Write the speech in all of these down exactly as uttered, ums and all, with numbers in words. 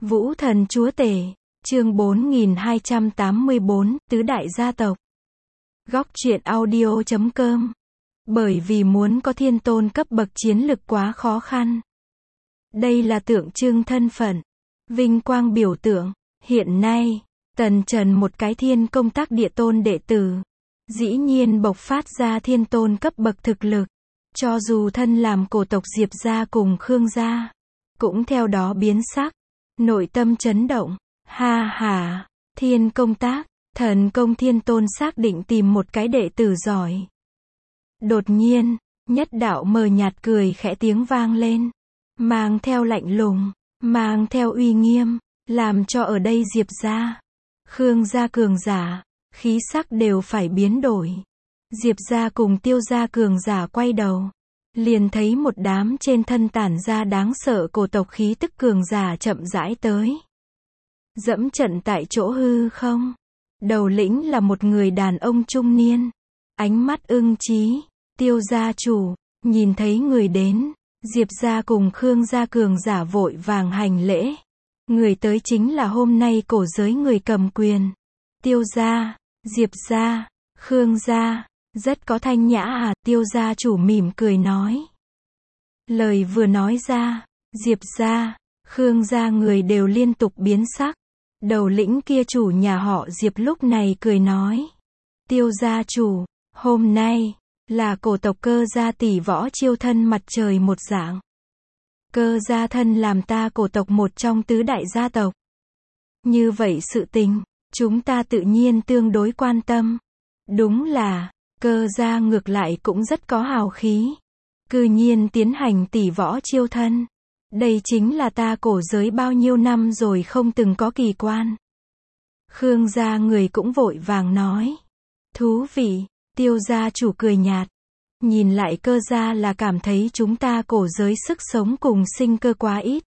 Vũ thần chúa tể, chương bốn nghìn hai trăm tám mươi bốn, tứ đại gia tộc. Góc truyện audio chấm com. Bởi vì muốn có thiên tôn cấp bậc chiến lực quá khó khăn. Đây là tượng trưng thân phận, vinh quang biểu tượng. Hiện nay, Tần Trần một cái thiên công tác địa tôn đệ tử, dĩ nhiên bộc phát ra thiên tôn cấp bậc thực lực. Cho dù thân làm cổ tộc Diệp gia cùng Khương gia, cũng theo đó biến sắc, nội tâm chấn động. Ha ha, thiên công tác, thần công thiên tôn xác định tìm một cái đệ tử giỏi. Đột nhiên, nhất đạo mờ nhạt cười khẽ tiếng vang lên, mang theo lạnh lùng, mang theo uy nghiêm, làm cho ở đây Diệp gia, Khương gia cường giả, khí sắc đều phải biến đổi. Diệp gia cùng Tiêu gia cường giả quay đầu, liền thấy một đám trên thân tản ra đáng sợ cổ tộc khí tức cường giả chậm rãi tới. Dẫm trận tại chỗ hư không. Đầu lĩnh là một người đàn ông trung niên, ánh mắt ưng chí. Tiêu gia chủ, nhìn thấy người đến, Diệp gia cùng Khương gia cường giả vội vàng hành lễ. Người tới chính là hôm nay cổ giới người cầm quyền. Tiêu gia, Diệp gia, Khương gia, rất có thanh nhã à, Tiêu gia chủ mỉm cười nói. Lời vừa nói ra, Diệp gia, Khương gia người đều liên tục biến sắc. Đầu lĩnh kia chủ nhà họ Diệp lúc này cười nói. Tiêu gia chủ, hôm nay, là cổ tộc Cơ gia tỷ võ chiêu thân mặt trời một dạng. Cơ gia thân làm ta cổ tộc một trong tứ đại gia tộc. Như vậy sự tình, chúng ta tự nhiên tương đối quan tâm. Đúng là, Cơ gia ngược lại cũng rất có hào khí. Cư nhiên tiến hành tỷ võ chiêu thân. Đây chính là ta cổ giới bao nhiêu năm rồi không từng có kỳ quan. Khương gia người cũng vội vàng nói. Thú vị, Tiêu gia chủ cười nhạt. Nhìn lại Cơ gia là cảm thấy chúng ta cổ giới sức sống cùng sinh cơ quá ít.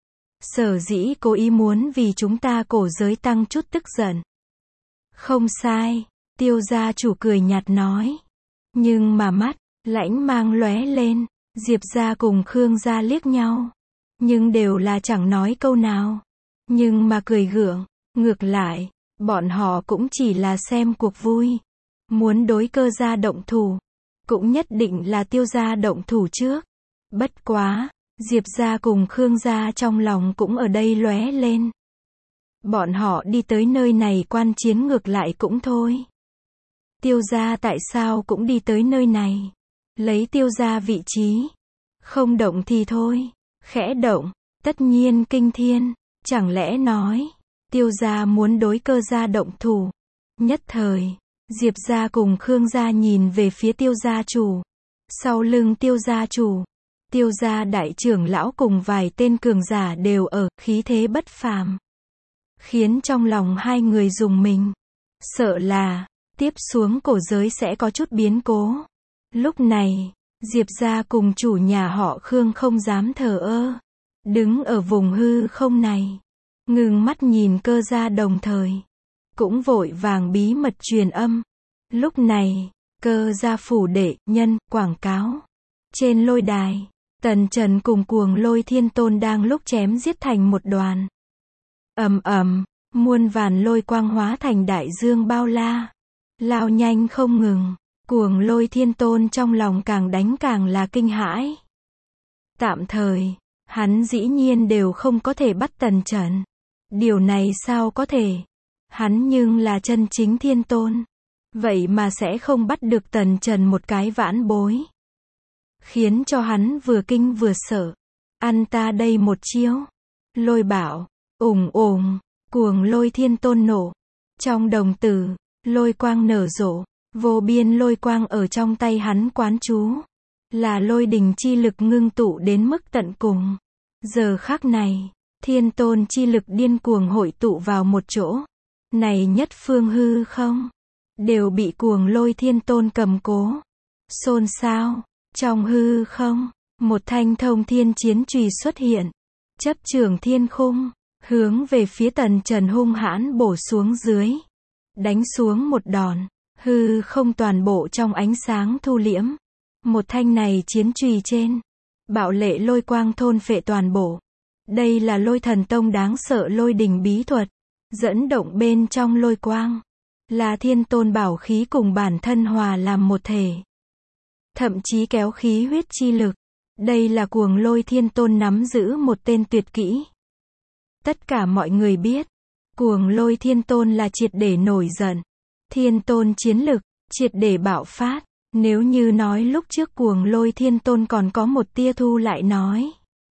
Sở dĩ cố ý muốn vì chúng ta cổ giới tăng chút tức giận. Không sai, Tiêu gia chủ cười nhạt nói. Nhưng mà mắt, lãnh mang lóe lên, Diệp gia cùng Khương gia liếc nhau. Nhưng đều là chẳng nói câu nào. Nhưng mà cười gượng, ngược lại, bọn họ cũng chỉ là xem cuộc vui. Muốn đối Cơ gia động thủ, cũng nhất định là Tiêu gia động thủ trước. Bất quá, Diệp gia cùng Khương gia trong lòng cũng ở đây lóe lên. Bọn họ đi tới nơi này quan chiến ngược lại cũng thôi. Tiêu gia tại sao cũng đi tới nơi này? Lấy Tiêu gia vị trí. Không động thì thôi. Khẽ động, tất nhiên kinh thiên. Chẳng lẽ nói, Tiêu gia muốn đối Cơ gia động thủ? Nhất thời, Diệp gia cùng Khương gia nhìn về phía Tiêu gia chủ. Sau lưng Tiêu gia chủ, Tiêu gia đại trưởng lão cùng vài tên cường giả đều ở, khí thế bất phàm. Khiến trong lòng hai người rùng mình. Sợ là, tiếp xuống cổ giới sẽ có chút biến cố. Lúc này, Diệp gia cùng chủ nhà họ Khương không dám thờ ơ. Đứng ở vùng hư không này, ngừng mắt nhìn Cơ gia đồng thời. Cũng vội vàng bí mật truyền âm. Lúc này, Cơ gia phủ đệ, nhân, quảng cáo. Trên lôi đài, Tần Trần cùng Cuồng Lôi Thiên Tôn đang lúc chém giết thành một đoàn. Ầm ầm, muôn vàn lôi quang hóa thành đại dương bao la. Lao nhanh không ngừng. Cuồng Lôi Thiên Tôn trong lòng càng đánh càng là kinh hãi. Tạm thời, hắn dĩ nhiên đều không có thể bắt Tần Trần. Điều này sao có thể? Hắn nhưng là chân chính thiên tôn. Vậy mà sẽ không bắt được Tần Trần một cái vãn bối. Khiến cho hắn vừa kinh vừa sợ. Ăn ta đây một chiếu. Lôi bảo, ủng ủng, Cuồng Lôi Thiên Tôn nổ. Trong đồng tử, lôi quang nở rộ. Vô biên lôi quang ở trong tay hắn quán chú. Là lôi đình chi lực ngưng tụ đến mức tận cùng. Giờ khắc này, thiên tôn chi lực điên cuồng hội tụ vào một chỗ. Này nhất phương hư không, đều bị Cuồng Lôi Thiên Tôn cầm cố. Xôn xao, trong hư không, một thanh thông thiên chiến chùy xuất hiện. Chấp trường thiên khung, hướng về phía Tần Trần hung hãn bổ xuống dưới. Đánh xuống một đòn. Hư không toàn bộ trong ánh sáng thu liễm. Một thanh này chiến chùy trên, bạo lệ lôi quang thôn phệ toàn bộ. Đây là Lôi Thần Tông đáng sợ lôi đình bí thuật, dẫn động bên trong lôi quang, là thiên tôn bảo khí cùng bản thân hòa làm một thể. Thậm chí kéo khí huyết chi lực. Đây là Cuồng Lôi Thiên Tôn nắm giữ một tên tuyệt kỹ. Tất cả mọi người biết, Cuồng Lôi Thiên Tôn là triệt để nổi giận. Thiên Tôn chiến lực, triệt để bạo phát. Nếu như nói lúc trước Cuồng Lôi Thiên Tôn còn có một tia thu lại nói.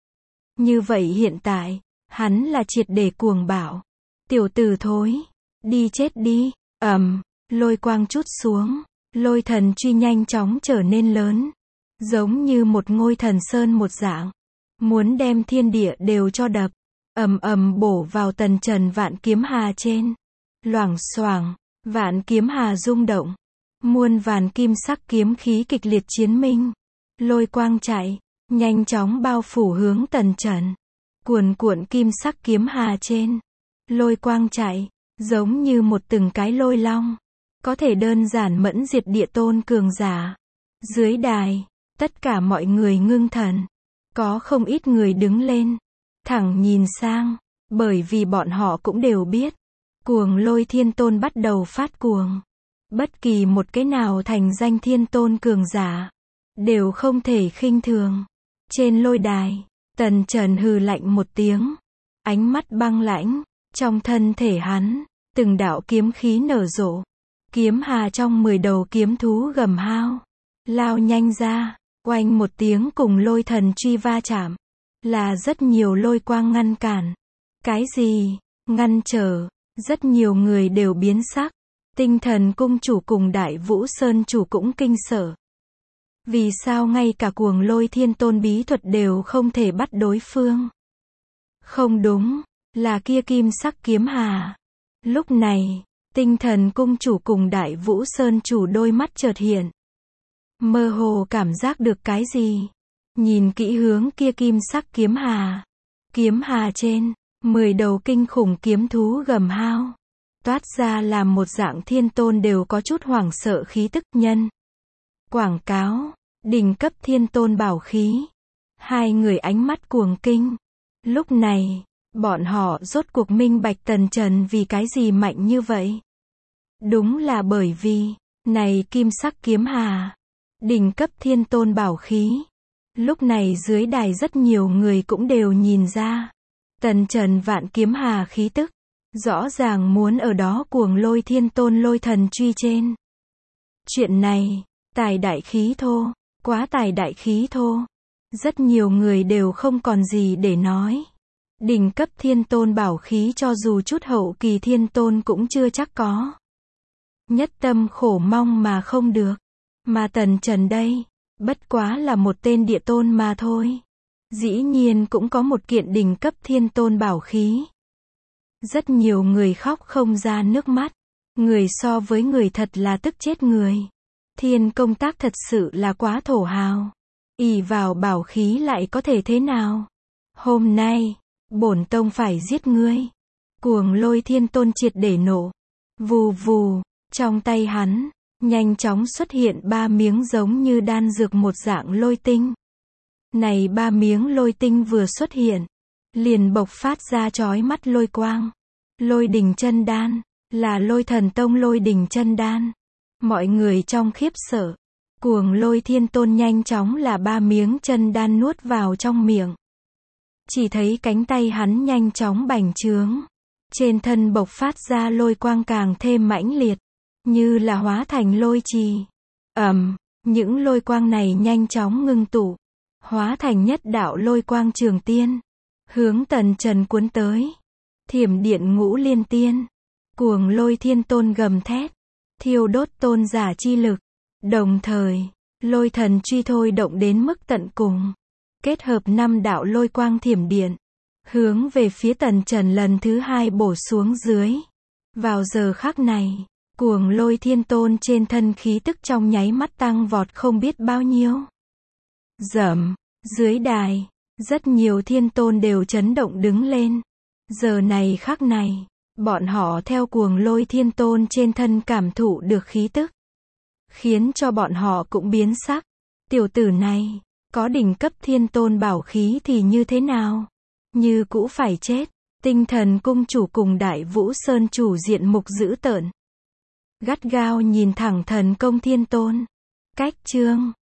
Như vậy hiện tại, hắn là triệt để cuồng bạo. Tiểu tử thối, đi chết đi, ầm, lôi quang chút xuống, lôi thần truy nhanh chóng trở nên lớn. Giống như một ngôi thần sơn một dạng, muốn đem thiên địa đều cho đập, ầm ầm bổ vào Tần Trần vạn kiếm hà trên. Loảng xoảng, vạn kiếm hà rung động, muôn vàn kim sắc kiếm khí kịch liệt chiến minh. Lôi quang chạy, nhanh chóng bao phủ hướng Tần Trần. Cuồn cuộn kim sắc kiếm hà trên, lôi quang chạy, giống như một từng cái lôi long, có thể đơn giản mẫn diệt địa tôn cường giả. Dưới đài, tất cả mọi người ngưng thần. Có không ít người đứng lên, thẳng nhìn sang, bởi vì bọn họ cũng đều biết, Cuồng Lôi Thiên Tôn bắt đầu phát cuồng. Bất kỳ một cái nào thành danh thiên tôn cường giả, đều không thể khinh thường. Trên lôi đài, Tần Trần hừ lạnh một tiếng, ánh mắt băng lãnh, trong thân thể hắn, từng đạo kiếm khí nở rộ. Kiếm hà trong mười đầu kiếm thú gầm hao, lao nhanh ra. Oanh một tiếng cùng lôi thần truy va chạm, là rất nhiều lôi quang ngăn cản. Cái gì? Ngăn trở, rất nhiều người đều biến sắc. Tinh Thần Cung chủ cùng Đại Vũ Sơn chủ cũng kinh sợ. Vì sao ngay cả Cuồng Lôi Thiên Tôn bí thuật đều không thể bắt đối phương? Không đúng, là kia kim sắc kiếm hà. Lúc này, Tinh Thần Cung chủ cùng Đại Vũ Sơn chủ đôi mắt chợt hiện. Mơ hồ cảm giác được cái gì? Nhìn kỹ hướng kia kim sắc kiếm hà. Kiếm hà trên, mười đầu kinh khủng kiếm thú gầm hao. Toát ra làm một dạng thiên tôn đều có chút hoảng sợ khí tức nhân. Quảng cáo, đỉnh cấp thiên tôn bảo khí. Hai người ánh mắt cuồng kinh. Lúc này, bọn họ rốt cuộc minh bạch Tần Trần vì cái gì mạnh như vậy. Đúng là bởi vì, này kim sắc kiếm hà. Đỉnh cấp thiên tôn bảo khí. Lúc này dưới đài rất nhiều người cũng đều nhìn ra. Tần Trần vạn kiếm hà khí tức. Rõ ràng muốn ở đó Cuồng Lôi Thiên Tôn lôi thần truy trên. Chuyện này, tài đại khí thô, quá tài đại khí thô. Rất nhiều người đều không còn gì để nói. Đỉnh cấp thiên tôn bảo khí cho dù chút hậu kỳ thiên tôn cũng chưa chắc có. Nhất tâm khổ mong mà không được. Mà Tần Trần đây, bất quá là một tên địa tôn mà thôi. Dĩ nhiên cũng có một kiện đỉnh cấp thiên tôn bảo khí. Rất nhiều người khóc không ra nước mắt. Người so với người thật là tức chết người. Thiên công tác thật sự là quá thổ hào. Ỷ vào bảo khí lại có thể thế nào? Hôm nay, bổn tông phải giết ngươi. Cuồng Lôi Thiên Tôn triệt để nổ. Vù vù, trong tay hắn, nhanh chóng xuất hiện ba miếng giống như đan dược một dạng lôi tinh. Này ba miếng lôi tinh vừa xuất hiện, liền bộc phát ra chói mắt lôi quang. Lôi đỉnh chân đan, là Lôi Thần Tông lôi đỉnh chân đan. Mọi người trong khiếp sợ. Cuồng Lôi Thiên Tôn nhanh chóng là ba miếng chân đan nuốt vào trong miệng. Chỉ thấy cánh tay hắn nhanh chóng bành trướng. Trên thân bộc phát ra lôi quang càng thêm mãnh liệt. Như là hóa thành lôi trì. Ầm, những lôi quang này nhanh chóng ngưng tụ. Hóa thành nhất đạo lôi quang trường tiên. Hướng Tần Trần cuốn tới. Thiểm điện ngũ liên tiên. Cuồng Lôi Thiên Tôn gầm thét. Thiêu đốt tôn giả chi lực. Đồng thời, lôi thần truy thôi động đến mức tận cùng. Kết hợp năm đạo lôi quang thiểm điện. Hướng về phía Tần Trần lần thứ hai bổ xuống dưới. Vào giờ khắc này, Cuồng Lôi Thiên Tôn trên thân khí tức trong nháy mắt tăng vọt không biết bao nhiêu. Rầm, dưới đài, rất nhiều thiên tôn đều chấn động đứng lên. Giờ này khắc này, bọn họ theo Cuồng Lôi Thiên Tôn trên thân cảm thụ được khí tức. Khiến cho bọn họ cũng biến sắc. Tiểu tử này, có đỉnh cấp thiên tôn bảo khí thì như thế nào? như cũ phải chết. Tinh Thần cung chủ cùng Đại Vũ Sơn chủ diện mục dữ tợn, gắt gao nhìn thẳng Thần Công Thiên Tôn. Cách chương